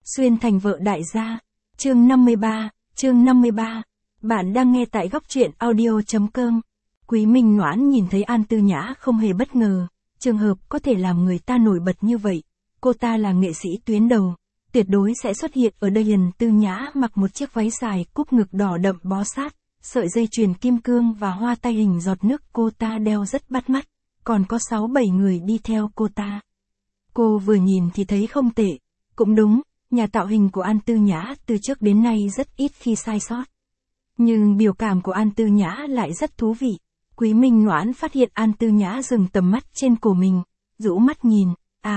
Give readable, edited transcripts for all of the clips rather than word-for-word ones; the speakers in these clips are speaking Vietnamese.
Xuyên thành vợ đại gia. Chương 53. Bạn đang nghe tại góc truyện audio.com. Quý Minh Noãn nhìn thấy An Tư Nhã không hề bất ngờ, trường hợp có thể làm người ta nổi bật như vậy. Cô ta là nghệ sĩ tuyến đầu, tuyệt đối sẽ xuất hiện ở đây. An Tư Nhã mặc một chiếc váy dài cúp ngực đỏ đậm bó sát, sợi dây chuyền kim cương và hoa tay hình giọt nước cô ta đeo rất bắt mắt, còn có 6-7 người đi theo cô ta. Cô vừa nhìn thì thấy không tệ, cũng đúng, nhà tạo hình của An Tư Nhã từ trước đến nay rất ít khi sai sót. Nhưng biểu cảm của An Tư Nhã lại rất thú vị. Quý Minh Noãn phát hiện An Tư Nhã dừng tầm mắt trên cổ mình, rũ mắt nhìn,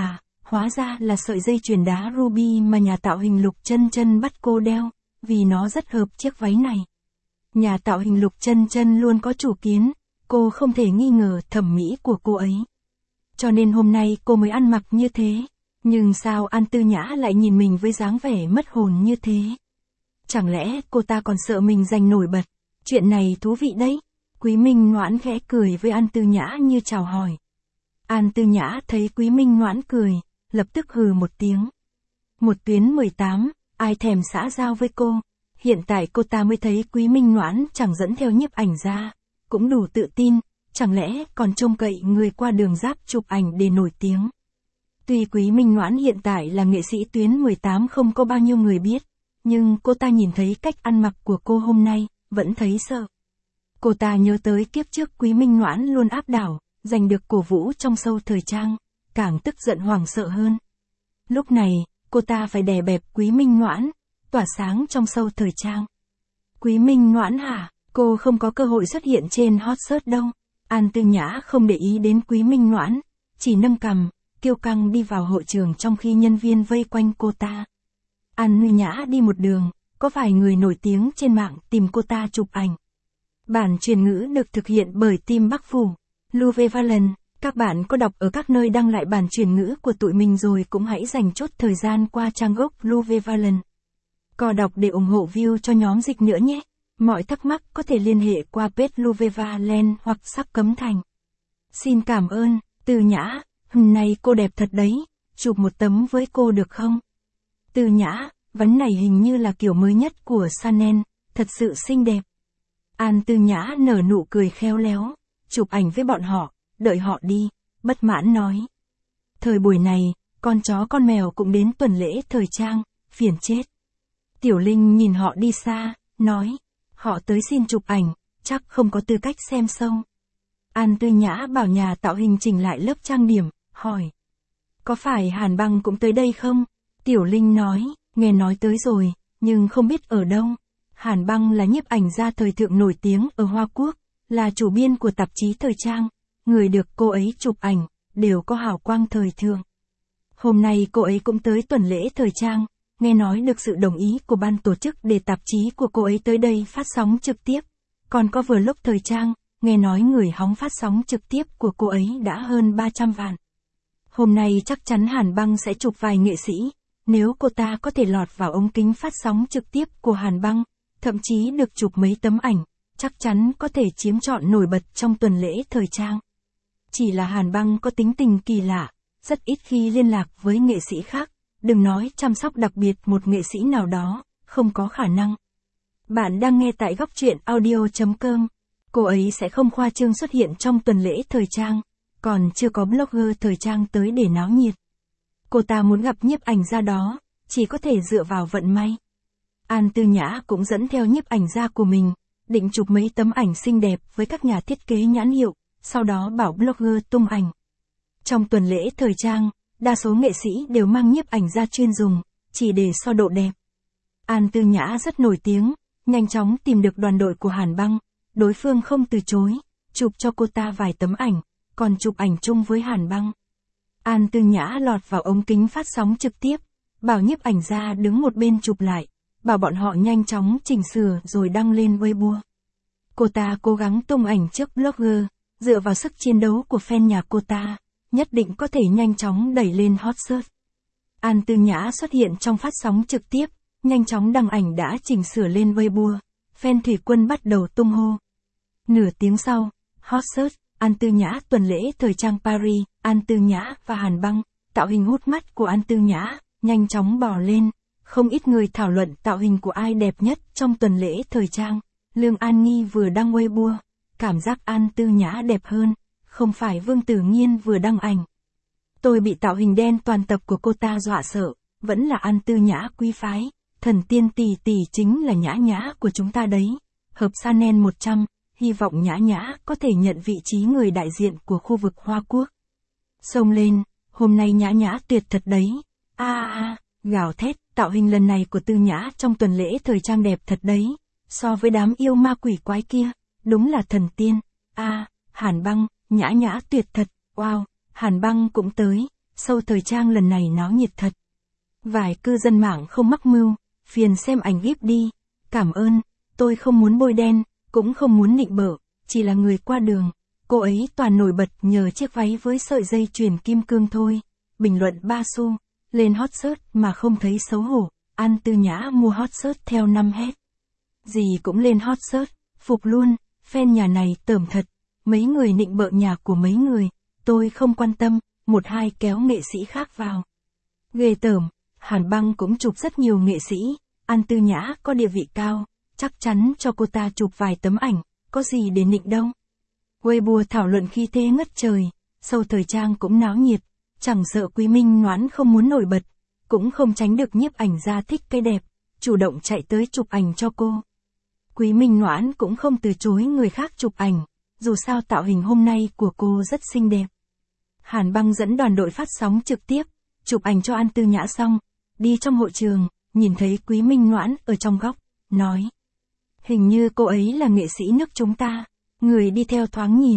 hóa ra là sợi dây chuyền đá ruby mà nhà tạo hình Lục Chân Chân bắt cô đeo, vì nó rất hợp chiếc váy này. Nhà tạo hình Lục Chân Chân luôn có chủ kiến, cô không thể nghi ngờ thẩm mỹ của cô ấy. Cho nên hôm nay cô mới ăn mặc như thế. Nhưng sao An Tư Nhã lại nhìn mình với dáng vẻ mất hồn như thế? Chẳng lẽ cô ta còn sợ mình giành nổi bật? Chuyện này thú vị đấy. Quý Minh Noãn khẽ cười với An Tư Nhã như chào hỏi. An Tư Nhã thấy Quý Minh Noãn cười, lập tức hừ một tiếng. Một tuyến 18, ai thèm xã giao với cô? Hiện tại cô ta mới thấy Quý Minh Noãn chẳng dẫn theo nhiếp ảnh ra, cũng đủ tự tin, chẳng lẽ còn trông cậy người qua đường giáp chụp ảnh để nổi tiếng. Tuy Quý Minh Noãn hiện tại là nghệ sĩ tuyến 18 không có bao nhiêu người biết, nhưng cô ta nhìn thấy cách ăn mặc của cô hôm nay, vẫn thấy sợ. Cô ta nhớ tới kiếp trước Quý Minh Noãn luôn áp đảo, giành được cổ vũ trong show thời trang, càng tức giận hoảng sợ hơn. Lúc này, cô ta phải đè bẹp Quý Minh Noãn, tỏa sáng trong show thời trang. Quý Minh Noãn hả? Cô không có cơ hội xuất hiện trên hot search đâu. An Tư Nhã không để ý đến Quý Minh Noãn, chỉ nâng cằm, kiêu căng đi vào hội trường trong khi nhân viên vây quanh cô ta. An Tư Nhã đi một đường, có vài người nổi tiếng trên mạng tìm cô ta chụp ảnh. Bản truyền ngữ được thực hiện bởi team Bắc Phủ, Luvevalent. Các bạn có đọc ở các nơi đăng lại bản truyền ngữ của tụi mình rồi cũng hãy dành chút thời gian qua trang gốc Luvevalent. Có đọc để ủng hộ view cho nhóm dịch nữa nhé. Mọi thắc mắc có thể liên hệ qua page Luvevalent hoặc Sắc Cấm Thành. Xin cảm ơn, Tư Nhã. Hôm nay cô đẹp thật đấy, chụp một tấm với cô được không? Tư Nhã, váy này hình như là kiểu mới nhất của Chanel, thật sự xinh đẹp. An Tư Nhã nở nụ cười khéo léo, chụp ảnh với bọn họ, đợi họ đi, bất mãn nói. Thời buổi này, con chó con mèo cũng đến tuần lễ thời trang, phiền chết. Tiểu Linh nhìn họ đi xa, nói, họ tới xin chụp ảnh, chắc không có tư cách xem show. An Tư Nhã bảo nhà tạo hình chỉnh lại lớp trang điểm, hỏi. Có phải Hàn Băng cũng tới đây không? Tiểu Linh nói, nghe nói tới rồi, nhưng không biết ở đâu. Hàn Băng là nhiếp ảnh gia thời thượng nổi tiếng ở Hoa Quốc, là chủ biên của tạp chí thời trang. Người được cô ấy chụp ảnh, đều có hào quang thời thượng. Hôm nay cô ấy cũng tới tuần lễ thời trang, nghe nói được sự đồng ý của ban tổ chức để tạp chí của cô ấy tới đây phát sóng trực tiếp. Còn có vlog thời trang, nghe nói người hóng phát sóng trực tiếp của cô ấy đã hơn 300 vạn. Hôm nay chắc chắn Hàn Băng sẽ chụp vài nghệ sĩ, nếu cô ta có thể lọt vào ống kính phát sóng trực tiếp của Hàn Băng, thậm chí được chụp mấy tấm ảnh, chắc chắn có thể chiếm trọn nổi bật trong tuần lễ thời trang. Chỉ là Hàn Băng có tính tình kỳ lạ, rất ít khi liên lạc với nghệ sĩ khác, đừng nói chăm sóc đặc biệt một nghệ sĩ nào đó, không có khả năng. Bạn đang nghe tại góc truyện audio.com. Cô ấy sẽ không khoa trương xuất hiện trong tuần lễ thời trang, còn chưa có blogger thời trang tới để náo nhiệt. Cô ta muốn gặp nhiếp ảnh gia đó, chỉ có thể dựa vào vận may. An Tư Nhã cũng dẫn theo nhiếp ảnh gia của mình, định chụp mấy tấm ảnh xinh đẹp với các nhà thiết kế nhãn hiệu, sau đó bảo blogger tung ảnh. Trong tuần lễ thời trang, đa số nghệ sĩ đều mang nhiếp ảnh gia chuyên dùng, chỉ để so độ đẹp. An Tư Nhã rất nổi tiếng, nhanh chóng tìm được đoàn đội của Hàn Băng, đối phương không từ chối, chụp cho cô ta vài tấm ảnh, còn chụp ảnh chung với Hàn Băng. An Tư Nhã lọt vào ống kính phát sóng trực tiếp, bảo nhiếp ảnh gia đứng một bên chụp lại, bảo bọn họ nhanh chóng chỉnh sửa rồi đăng lên Weibo. Cô ta cố gắng tung ảnh trước blogger, dựa vào sức chiến đấu của fan nhà cô ta, nhất định có thể nhanh chóng đẩy lên hot search. An Tư Nhã xuất hiện trong phát sóng trực tiếp, nhanh chóng đăng ảnh đã chỉnh sửa lên Weibo, fan thủy quân bắt đầu tung hô. Nửa tiếng sau, hot search, An Tư Nhã tuần lễ thời trang Paris, An Tư Nhã và Hàn Băng, tạo hình hút mắt của An Tư Nhã, nhanh chóng bò lên, Không ít người thảo luận tạo hình của ai đẹp nhất trong tuần lễ thời trang. Lương An Nghi vừa đăng Weibo, cảm giác An Tư Nhã đẹp hơn, không phải Vương Tử Nghiên vừa đăng ảnh. Tôi bị tạo hình đen toàn tập của cô ta dọa sợ, vẫn là An Tư Nhã quý phái, thần tiên tỷ tỷ chính là Nhã Nhã của chúng ta đấy. Hợp Chanel 100, hy vọng Nhã Nhã có thể nhận vị trí người đại diện của khu vực Hoa Quốc. Xông lên, hôm nay Nhã Nhã tuyệt thật đấy. Gào thét, tạo hình lần này của Tư Nhã trong tuần lễ thời trang đẹp thật đấy. So với đám yêu ma quỷ quái kia, đúng là thần tiên. Hàn Băng, Nhã Nhã tuyệt thật, wow, Hàn Băng cũng tới, show thời trang lần này náo nhiệt thật. Vài cư dân mạng không mắc mưu, phiền xem ảnh VIP đi, cảm ơn, tôi không muốn bôi đen, cũng không muốn nịnh bợ, chỉ là người qua đường, cô ấy toàn nổi bật nhờ chiếc váy với sợi dây chuyền kim cương thôi. Bình luận 3 xu, lên hot search mà không thấy xấu hổ, An Tư Nhã mua hot search theo năm hết. Gì cũng lên hot search, phục luôn, fan nhà này tởm thật, mấy người nịnh bợ nhà của mấy người, tôi không quan tâm, một hai kéo nghệ sĩ khác vào. Ghê tởm, Hàn Băng cũng chụp rất nhiều nghệ sĩ, An Tư Nhã có địa vị cao, chắc chắn cho cô ta chụp vài tấm ảnh, có gì để nịnh đâu. Weibo thảo luận khi thế ngất trời, show thời trang cũng náo nhiệt, chẳng sợ Quý Minh Noãn không muốn nổi bật, cũng không tránh được nhiếp ảnh gia thích cái đẹp, chủ động chạy tới chụp ảnh cho cô. Quý Minh Noãn cũng không từ chối người khác chụp ảnh, dù sao tạo hình hôm nay của cô rất xinh đẹp. Hàn Băng dẫn đoàn đội phát sóng trực tiếp, chụp ảnh cho An Tư Nhã xong, đi trong hội trường, nhìn thấy Quý Minh Noãn ở trong góc, nói. Hình như cô ấy là nghệ sĩ nước chúng ta, người đi theo thoáng nhìn.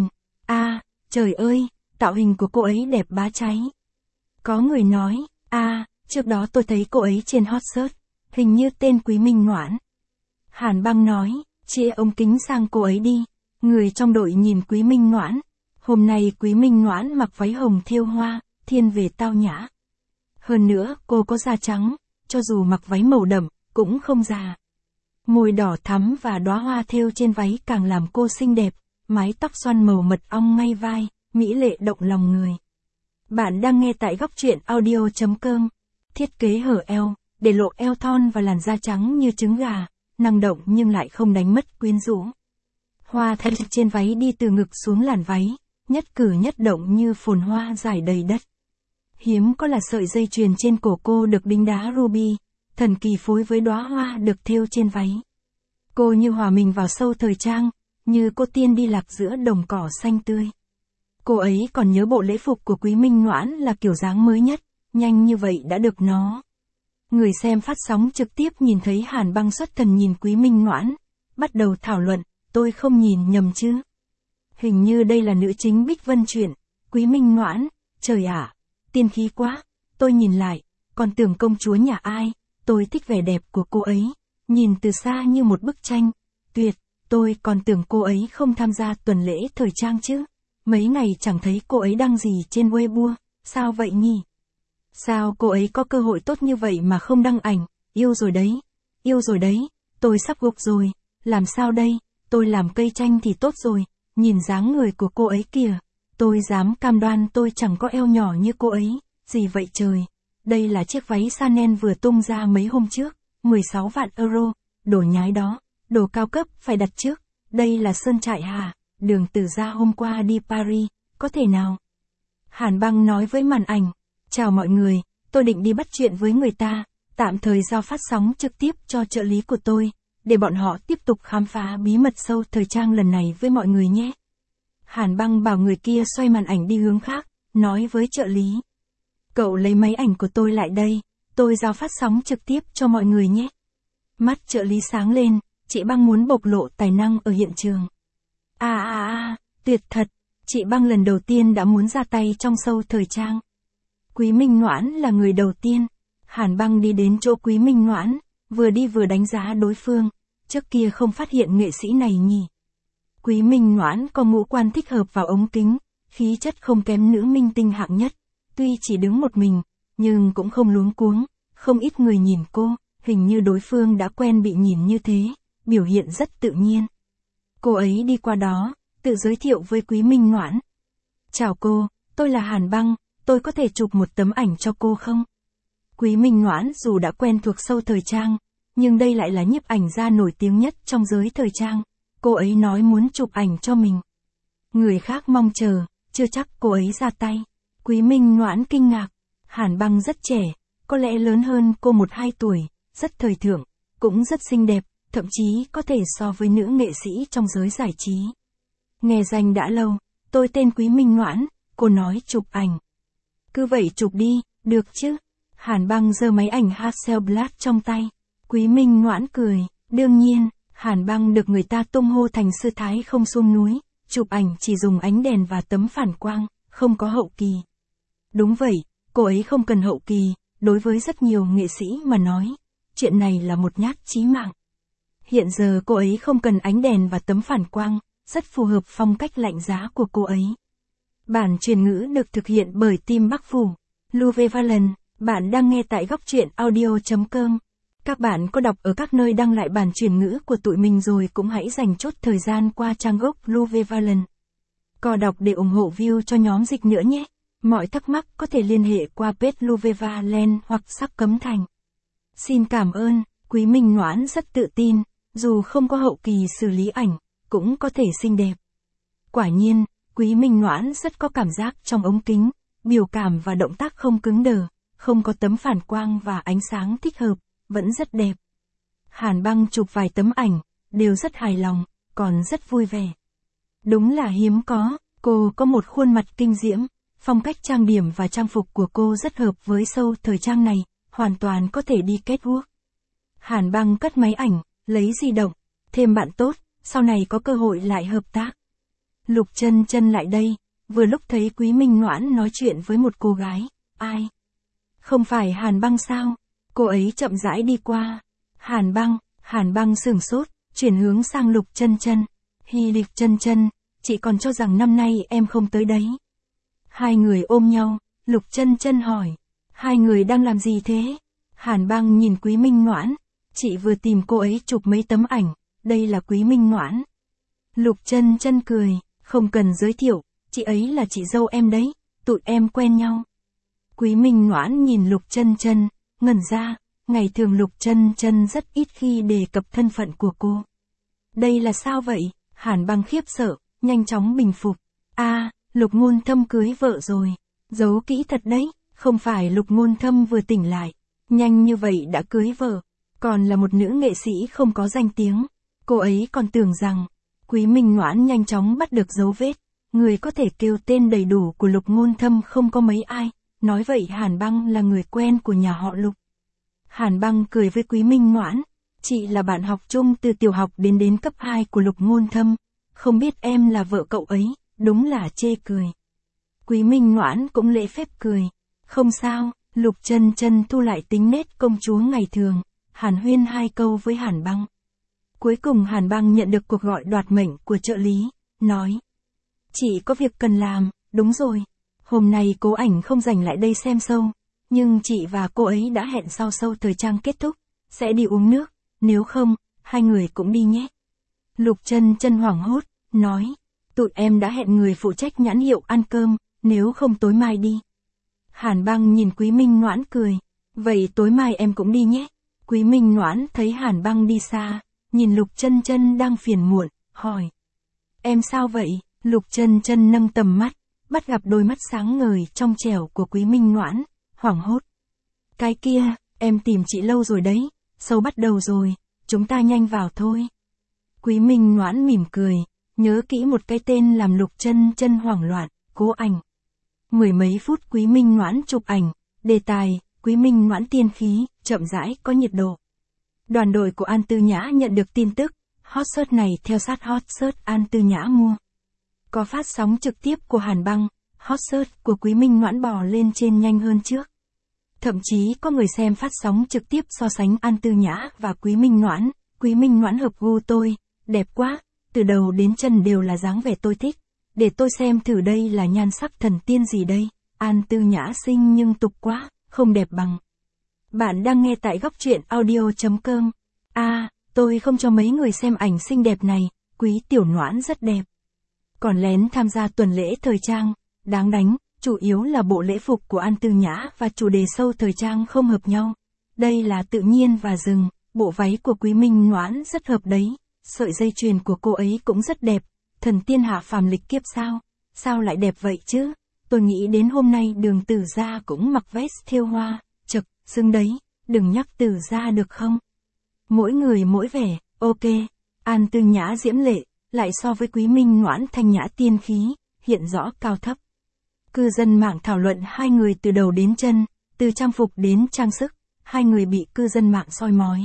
Trời ơi, tạo hình của cô ấy đẹp bá cháy. Có người nói, trước đó tôi thấy cô ấy trên hot search, hình như tên Quý Minh Noãn. Hàn Băng nói, chia ống kính sang cô ấy đi. Người trong đội nhìn Quý Minh Noãn. Hôm nay Quý Minh Noãn mặc váy hồng thêu hoa, thiên về tao nhã. Hơn nữa, cô có da trắng, cho dù mặc váy màu đậm, cũng không già. Môi đỏ thắm và đóa hoa thêu trên váy càng làm cô xinh đẹp, mái tóc xoăn màu mật ong ngay vai, mỹ lệ động lòng người. Bạn đang nghe tại góc truyện audio.com. Thiết kế hở eo, để lộ eo thon và làn da trắng như trứng gà, năng động nhưng lại không đánh mất quyến rũ. Hoa thêu trên váy đi từ ngực xuống làn váy, nhất cử nhất động như phồn hoa rải đầy đất. Hiếm có là sợi dây chuyền trên cổ cô được đính đá ruby, thần kỳ phối với đóa hoa được thêu trên váy. Cô như hòa mình vào show thời trang, như cô tiên đi lạc giữa đồng cỏ xanh tươi. Cô ấy còn nhớ bộ lễ phục của Quý Minh Noãn là kiểu dáng mới nhất, nhanh như vậy đã được nó. Người xem phát sóng trực tiếp nhìn thấy Hàn Băng xuất thần nhìn Quý Minh Noãn, bắt đầu thảo luận, tôi không nhìn nhầm chứ. Hình như đây là nữ chính Bích Vân truyện, Quý Minh Noãn, trời ạ, tiên khí quá, tôi nhìn lại, còn tưởng công chúa nhà ai, tôi thích vẻ đẹp của cô ấy, nhìn từ xa như một bức tranh, tuyệt, tôi còn tưởng cô ấy không tham gia tuần lễ thời trang chứ. Mấy ngày chẳng thấy cô ấy đăng gì trên Weibo, sao vậy nhỉ? Sao cô ấy có cơ hội tốt như vậy mà không đăng ảnh, yêu rồi đấy, tôi sắp gục rồi, làm sao đây, tôi làm cây chanh thì tốt rồi, nhìn dáng người của cô ấy kìa, tôi dám cam đoan tôi chẳng có eo nhỏ như cô ấy, gì vậy trời, đây là chiếc váy Chanel vừa tung ra mấy hôm trước, 16 vạn euro, đồ nhái đó, đồ cao cấp phải đặt trước, đây là sơn trại hả? Đường Tử Gia hôm qua đi Paris, có thể nào? Hàn Băng nói với màn ảnh, chào mọi người, tôi định đi bắt chuyện với người ta, tạm thời giao phát sóng trực tiếp cho trợ lý của tôi, để bọn họ tiếp tục khám phá bí mật show thời trang lần này với mọi người nhé. Hàn Băng bảo người kia xoay màn ảnh đi hướng khác, nói với trợ lý. Cậu lấy máy ảnh của tôi lại đây, tôi giao phát sóng trực tiếp cho mọi người nhé. Mắt trợ lý sáng lên, chị Băng muốn bộc lộ tài năng ở hiện trường. Tuyệt thật, chị Băng lần đầu tiên đã muốn ra tay trong show thời trang. Quý Minh Noãn là người đầu tiên. Hàn Băng đi đến chỗ Quý Minh Noãn, vừa đi vừa đánh giá đối phương, trước kia không phát hiện nghệ sĩ này nhỉ. Quý Minh Noãn có ngũ quan thích hợp vào ống kính, khí chất không kém nữ minh tinh hạng nhất, tuy chỉ đứng một mình, nhưng cũng không luống cuống, không ít người nhìn cô, hình như đối phương đã quen bị nhìn như thế, biểu hiện rất tự nhiên. Cô ấy đi qua đó, tự giới thiệu với Quý Minh Noãn. Chào cô, tôi là Hàn Băng, tôi có thể chụp một tấm ảnh cho cô không? Quý Minh Noãn dù đã quen thuộc show thời trang, nhưng đây lại là nhiếp ảnh gia nổi tiếng nhất trong giới thời trang. Cô ấy nói muốn chụp ảnh cho mình. Người khác mong chờ, chưa chắc cô ấy ra tay. Quý Minh Noãn kinh ngạc. Hàn Băng rất trẻ, có lẽ lớn hơn cô 1-2 tuổi, rất thời thượng, cũng rất xinh đẹp, thậm chí có thể so với nữ nghệ sĩ trong giới giải trí. Nghe danh đã lâu, tôi tên Quý Minh Noãn, cô nói chụp ảnh. Cứ vậy chụp đi, được chứ? Hàn Băng giơ máy ảnh Hasselblad trong tay. Quý Minh Noãn cười, đương nhiên, Hàn Băng được người ta tung hô thành sư thái không xuống núi, chụp ảnh chỉ dùng ánh đèn và tấm phản quang, không có hậu kỳ. Đúng vậy, cô ấy không cần hậu kỳ, đối với rất nhiều nghệ sĩ mà nói, chuyện này là một nhát chí mạng. Hiện giờ cô ấy không cần ánh đèn và tấm phản quang, rất phù hợp phong cách lạnh giá của cô ấy. Bản truyền ngữ được thực hiện bởi team Bắc Phủ, Louve Valen, bạn đang nghe tại góc truyện audio.com. Các bạn có đọc ở các nơi đăng lại bản truyền ngữ của tụi mình rồi cũng hãy dành chút thời gian qua trang gốc Louve Valen. Có đọc để ủng hộ view cho nhóm dịch nữa nhé. Mọi thắc mắc có thể liên hệ qua page Louve Valen hoặc Sắc Cấm Thành. Xin cảm ơn, Quý Minh Noãn rất tự tin, dù không có hậu kỳ xử lý ảnh, cũng có thể xinh đẹp. Quả nhiên, Quý Minh Noãn rất có cảm giác trong ống kính, biểu cảm và động tác không cứng đờ, không có tấm phản quang và ánh sáng thích hợp, vẫn rất đẹp. Hàn Băng chụp vài tấm ảnh, đều rất hài lòng, còn rất vui vẻ. Đúng là hiếm có, cô có một khuôn mặt kinh diễm, phong cách trang điểm và trang phục của cô rất hợp với show thời trang này, hoàn toàn có thể đi catwalk. Hàn Băng cất máy ảnh, lấy di động, thêm bạn tốt, sau này có cơ hội lại hợp tác. Lục Chân Chân lại đây, vừa lúc thấy Quý Minh Noãn nói chuyện với một cô gái, ai? Không phải Hàn Băng sao? Cô ấy chậm rãi đi qua. Hàn Băng sửng sốt, chuyển hướng sang Lục Chân Chân. Lục Chân Chân, chị còn cho rằng năm nay em không tới đấy. Hai người ôm nhau, Lục Chân Chân hỏi, hai người đang làm gì thế? Hàn Băng nhìn Quý Minh Noãn, chị vừa tìm cô ấy chụp mấy tấm ảnh, đây là Quý Minh Noãn. Lục Chân Chân cười, không cần giới thiệu, chị ấy là chị dâu em đấy, tụi em quen nhau. Quý Minh Noãn nhìn Lục Chân Chân, ngẩn ra, ngày thường Lục Chân Chân rất ít khi đề cập thân phận của cô. Đây là sao vậy? Hàn Băng khiếp sợ, nhanh chóng bình phục. Lục Ngôn Thâm cưới vợ rồi. Giấu kỹ thật đấy, không phải Lục Ngôn Thâm vừa tỉnh lại, nhanh như vậy đã cưới vợ, còn là một nữ nghệ sĩ không có danh tiếng. Cô ấy còn tưởng rằng, Quý Minh Noãn nhanh chóng bắt được dấu vết, người có thể kêu tên đầy đủ của Lục Ngôn Thâm không có mấy ai, nói vậy Hàn Băng là người quen của nhà họ Lục. Hàn Băng cười với Quý Minh Noãn, chị là bạn học chung từ tiểu học đến cấp 2 của Lục Ngôn Thâm, không biết em là vợ cậu ấy, đúng là chê cười. Quý Minh Noãn cũng lễ phép cười, không sao, Lục Chân Chân thu lại tính nết công chúa ngày thường, hàn huyên 2 câu với Hàn Băng. Cuối cùng Hàn Băng nhận được cuộc gọi đoạt mệnh của trợ lý, nói, chị có việc cần làm, đúng rồi, hôm nay Cố Ảnh không rảnh lại đây xem show, nhưng chị và cô ấy đã hẹn sau show thời trang kết thúc, sẽ đi uống nước, nếu không, hai người cũng đi nhé. Lục Chân Chân hoảng hốt, nói, tụi em đã hẹn người phụ trách nhãn hiệu ăn cơm, nếu không tối mai đi. Hàn Băng nhìn Quý Minh Noãn cười, vậy tối mai em cũng đi nhé. Quý Minh Noãn thấy Hàn Băng đi xa, nhìn Lục Chân Chân đang phiền muộn, hỏi, em sao vậy? Lục Chân Chân nâng tầm mắt, bắt gặp đôi mắt sáng ngời trong trẻo của Quý Minh Noãn, hoảng hốt. Cái kia, em tìm chị lâu rồi đấy, show bắt đầu rồi, chúng ta nhanh vào thôi. Quý Minh Noãn mỉm cười, nhớ kỹ một cái tên làm Lục Chân Chân hoảng loạn, Cố Ảnh. Mười mấy phút Quý Minh Noãn chụp ảnh, đề tài, Quý Minh Noãn tiên khí, chậm rãi có nhiệt độ. Đoàn đội của An Tư Nhã nhận được tin tức, hot search này theo sát hot search An Tư Nhã mua. Có phát sóng trực tiếp của Hàn Băng, hot search của Quý Minh Noãn bò lên trên nhanh hơn trước. Thậm chí có người xem phát sóng trực tiếp so sánh An Tư Nhã và Quý Minh Noãn hợp gu tôi, đẹp quá, từ đầu đến chân đều là dáng vẻ tôi thích. Để tôi xem thử đây là nhan sắc thần tiên gì đây, An Tư Nhã xinh nhưng tục quá, không đẹp bằng. Bạn đang nghe tại góc truyện audio.com. Tôi không cho mấy người xem ảnh xinh đẹp này, Quý Tiểu Noãn rất đẹp. Còn lén tham gia tuần lễ thời trang, đáng đánh, chủ yếu là bộ lễ phục của An Tư Nhã và chủ đề sâu thời trang không hợp nhau. Đây là tự nhiên và rừng, bộ váy của Quý Minh Noãn rất hợp đấy, sợi dây chuyền của cô ấy cũng rất đẹp, thần tiên hạ phàm lịch kiếp sao, sao lại đẹp vậy chứ, tôi nghĩ đến hôm nay Đường Tử Gia cũng mặc vest thêu hoa, chật, xứng đấy, đừng nhắc Tử Gia được không? Mỗi người mỗi vẻ, ok, An Tư Nhã diễm lệ, lại so với Quý Minh Noãn thanh nhã tiên khí, hiện rõ cao thấp. Cư dân mạng thảo luận hai người từ đầu đến chân, từ trang phục đến trang sức, hai người bị cư dân mạng soi mói.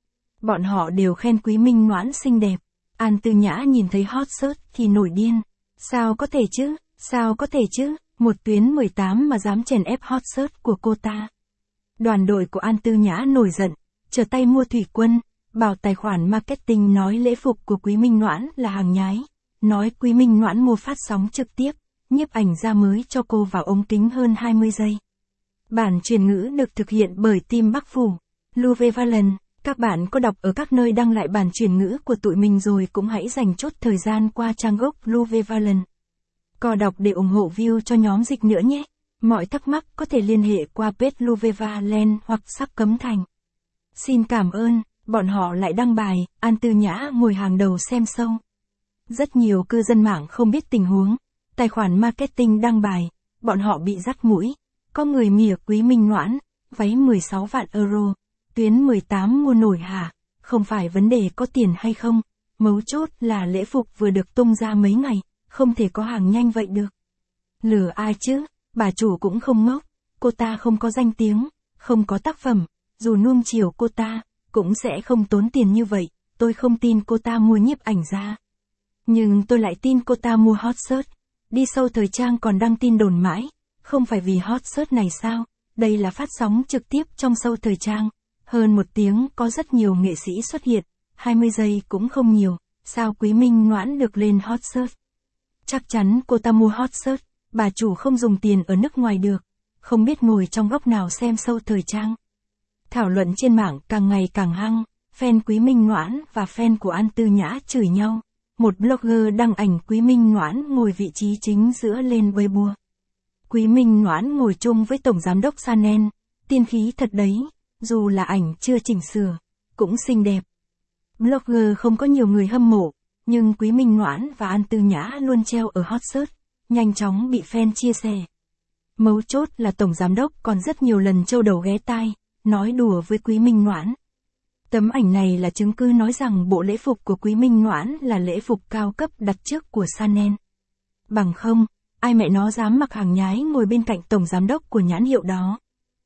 Bọn họ đều khen Quý Minh Noãn xinh đẹp, An Tư Nhã nhìn thấy hot search thì nổi điên. Sao có thể chứ, sao có thể chứ, một tuyến 18 mà dám chèn ép hot search của cô ta. Đoàn đội của An Tư Nhã nổi giận, trở tay mua thủy quân, bảo tài khoản marketing nói lễ phục của Quý Minh Noãn là hàng nhái, nói Quý Minh Noãn mua phát sóng trực tiếp, nhiếp ảnh ra mới cho cô vào ống kính hơn 20 giây. Bản truyền ngữ được thực hiện bởi team Bắc Phủ, Luvevalent. Các bạn có đọc ở các nơi đăng lại bản truyền ngữ của tụi mình rồi cũng hãy dành chút thời gian qua trang gốc Luvevalent. Có đọc để ủng hộ view cho nhóm dịch nữa nhé. Mọi thắc mắc có thể liên hệ qua page Luvevalent hoặc Sắc Cấm Thành. Xin cảm ơn, bọn họ lại đăng bài, An Tư Nhã ngồi hàng đầu xem show. Rất nhiều cư dân mạng không biết tình huống, tài khoản marketing đăng bài, bọn họ bị dắt mũi. Có người mỉa Quý Minh Noãn, váy 16 vạn euro, tuyến 18 mua nổi hả? Không phải vấn đề có tiền hay không, mấu chốt là lễ phục vừa được tung ra mấy ngày, không thể có hàng nhanh vậy được. Lừa ai chứ, bà chủ cũng không ngốc, cô ta không có danh tiếng, không có tác phẩm, dù nuông chiều cô ta, cũng sẽ không tốn tiền như vậy, tôi không tin cô ta mua nhiếp ảnh ra. Nhưng tôi lại tin cô ta mua hot search, đi sâu thời trang còn đăng tin đồn mãi, không phải vì hot search này sao, đây là phát sóng trực tiếp trong show thời trang. Hơn 1 tiếng có rất nhiều nghệ sĩ xuất hiện, 20 giây cũng không nhiều, sao Quý Minh Noãn được lên hot search? Chắc chắn cô ta mua hot search, bà chủ không dùng tiền ở nước ngoài được, không biết ngồi trong góc nào xem show thời trang. Thảo luận trên mạng càng ngày càng hăng, fan Quý Minh Noãn và fan của An Tư Nhã chửi nhau. Một blogger đăng ảnh Quý Minh Noãn ngồi vị trí chính giữa lên Weibo. Quý Minh Noãn ngồi chung với Tổng Giám đốc Chanel, tiên khí thật đấy. Dù là ảnh chưa chỉnh sửa, cũng xinh đẹp. Blogger không có nhiều người hâm mộ, nhưng Quý Minh Noãn và An Tư Nhã luôn treo ở hot search, nhanh chóng bị fan chia sẻ. Mấu chốt là Tổng Giám đốc còn rất nhiều lần trâu đầu ghé tai, nói đùa với Quý Minh Noãn. Tấm ảnh này là chứng cứ nói rằng bộ lễ phục của Quý Minh Noãn là lễ phục cao cấp đặt trước của Chanel. Bằng không, ai mẹ nó dám mặc hàng nhái ngồi bên cạnh Tổng Giám đốc của nhãn hiệu đó.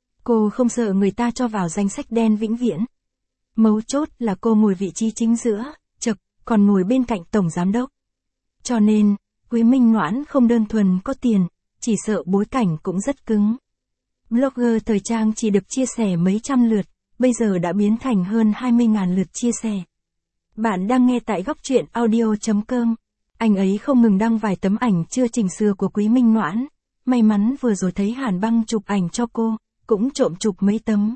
Cô không sợ người ta cho vào danh sách đen vĩnh viễn. Mấu chốt là cô ngồi vị trí chính giữa, chật, còn ngồi bên cạnh Tổng Giám đốc. Cho nên, Quý Minh Noãn không đơn thuần có tiền, chỉ sợ bối cảnh cũng rất cứng. Blogger thời trang chỉ được chia sẻ mấy trăm lượt, bây giờ đã biến thành hơn 20.000 lượt chia sẻ. Bạn đang nghe tại góc truyện audio.com. Anh ấy không ngừng đăng vài tấm ảnh chưa chỉnh sửa của Quý Minh Noãn. May mắn vừa rồi thấy Hàn Băng chụp ảnh cho cô, cũng trộm chụp mấy tấm.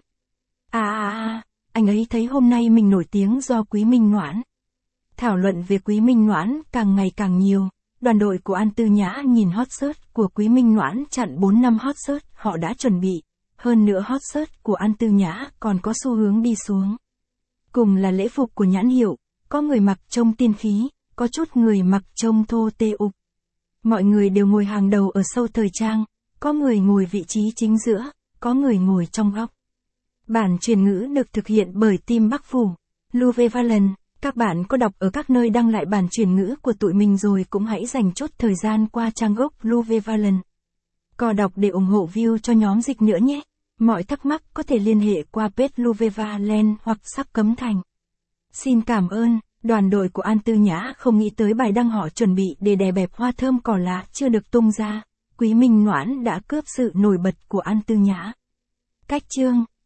Anh ấy thấy hôm nay mình nổi tiếng do Quý Minh Noãn. Thảo luận về Quý Minh Noãn càng ngày càng nhiều. Đoàn đội của An Tư Nhã nhìn hot search của Quý Minh Noãn chặn 4 năm hot search họ đã chuẩn bị. Hơn nữa hot search của An Tư Nhã còn có xu hướng đi xuống. Cùng là lễ phục của nhãn hiệu, có người mặc trông tiên khí, có chút người mặc trông thô tê ục. Mọi người đều ngồi hàng đầu ở show thời trang, có người ngồi vị trí chính giữa, có người ngồi trong góc. Bản truyền ngữ được thực hiện bởi team Bắc Phủ, Luvevalent. Các bạn có đọc ở các nơi đăng lại bản truyền ngữ của tụi mình rồi cũng hãy dành chút thời gian qua trang gốc Luvevalent. Có đọc để ủng hộ view cho nhóm dịch nữa nhé. Mọi thắc mắc có thể liên hệ qua page Luvevalent hoặc Sắc Cấm Thành. Xin cảm ơn, đoàn đội của An Tư Nhã không nghĩ tới bài đăng họ chuẩn bị để đè bẹp hoa thơm cỏ lạ chưa được tung ra. Quý Minh Noãn đã cướp sự nổi bật của An Tư Nhã. Cách chương